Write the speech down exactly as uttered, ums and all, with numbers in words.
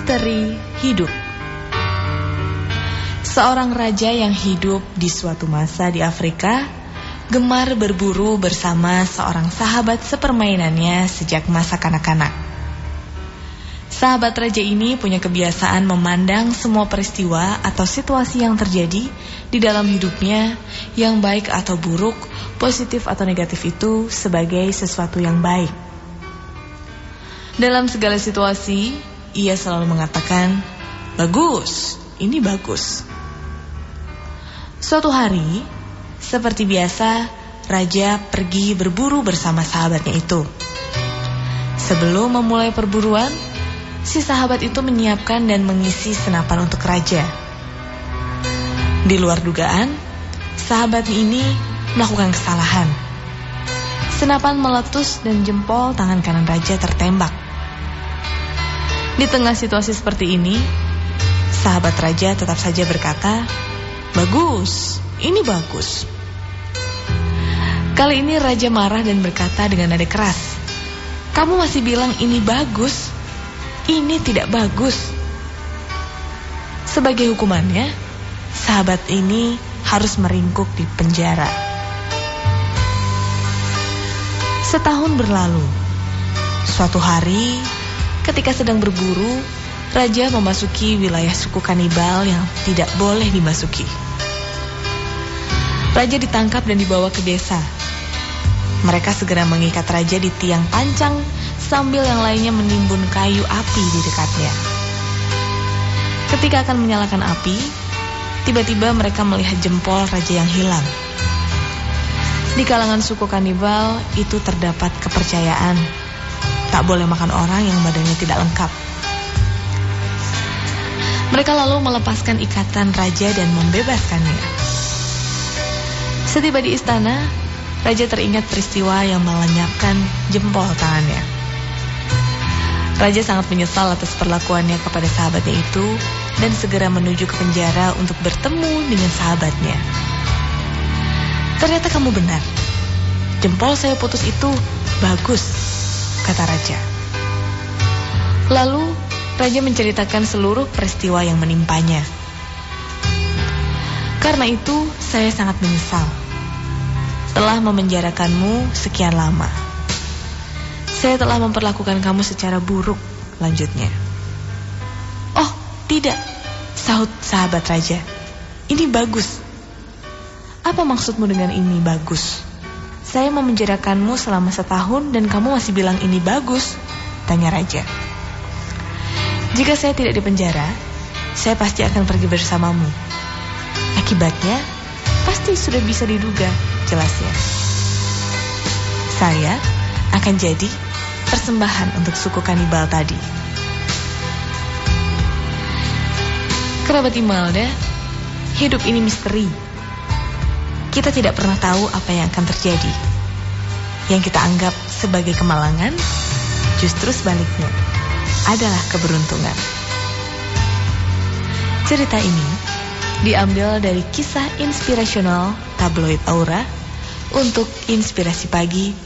Misteri hidup. Seorang raja yang hidup di suatu masa di Afrika gemar berburu bersama seorang sahabat sepermainannya sejak masa kanak-kanak. Sahabat raja ini punya kebiasaan memandang semua peristiwa atau situasi yang terjadi di dalam hidupnya, yang baik atau buruk, positif atau negatif itu sebagai sesuatu yang baik. Dalam segala situasi, ia selalu mengatakan, "Bagus, ini bagus." Suatu hari, seperti biasa, raja pergi berburu bersama sahabatnya itu. Sebelum memulai perburuan, si sahabat itu menyiapkan dan mengisi senapan untuk raja. Di luar dugaan, sahabat ini melakukan kesalahan. Senapan meletus dan jempol tangan kanan raja tertembak. Di tengah situasi seperti ini, sahabat raja tetap saja berkata, "Bagus, ini bagus." Kali ini raja marah dan berkata dengan nada keras, "Kamu masih bilang ini bagus? Ini tidak bagus." Sebagai hukumannya, sahabat ini harus meringkuk di penjara. Setahun berlalu. Suatu hari, ketika sedang berburu, raja memasuki wilayah suku kanibal yang tidak boleh dimasuki. Raja ditangkap dan dibawa ke desa. Mereka segera mengikat raja di tiang pancang sambil yang lainnya menimbun kayu api di dekatnya. Ketika akan menyalakan api, tiba-tiba mereka melihat jempol raja yang hilang. Di kalangan suku kanibal itu terdapat kepercayaan tak boleh makan orang yang badannya tidak lengkap. Mereka lalu melepaskan ikatan raja dan membebaskannya. Setiba di istana, raja teringat peristiwa yang melenyapkan jempol tangannya. Raja sangat menyesal atas perlakuannya kepada sahabatnya itu dan segera menuju ke penjara untuk bertemu dengan sahabatnya. "Ternyata kamu benar. Jempol saya putus itu bagus," kata raja. Lalu raja menceritakan seluruh peristiwa yang menimpanya. "Karena itu saya sangat menyesal telah memenjarakanmu sekian lama. Saya telah memperlakukan kamu secara buruk," lanjutnya. "Oh, tidak," sahut sahabat raja. "Ini bagus." "Apa maksudmu dengan ini bagus? Saya memenjarakanmu selama setahun dan kamu masih bilang ini bagus," tanya raja. "Jika saya tidak dipenjara, saya pasti akan pergi bersamamu. Akibatnya pasti sudah bisa diduga," jelasnya. "Saya akan jadi persembahan untuk suku kanibal tadi." Kerabat Imelda, hidup ini misteri. Kita tidak pernah tahu apa yang akan terjadi. Yang kita anggap sebagai kemalangan, justru sebaliknya adalah keberuntungan. Cerita ini diambil dari kisah inspirasional tabloid Aura untuk Inspirasi Pagi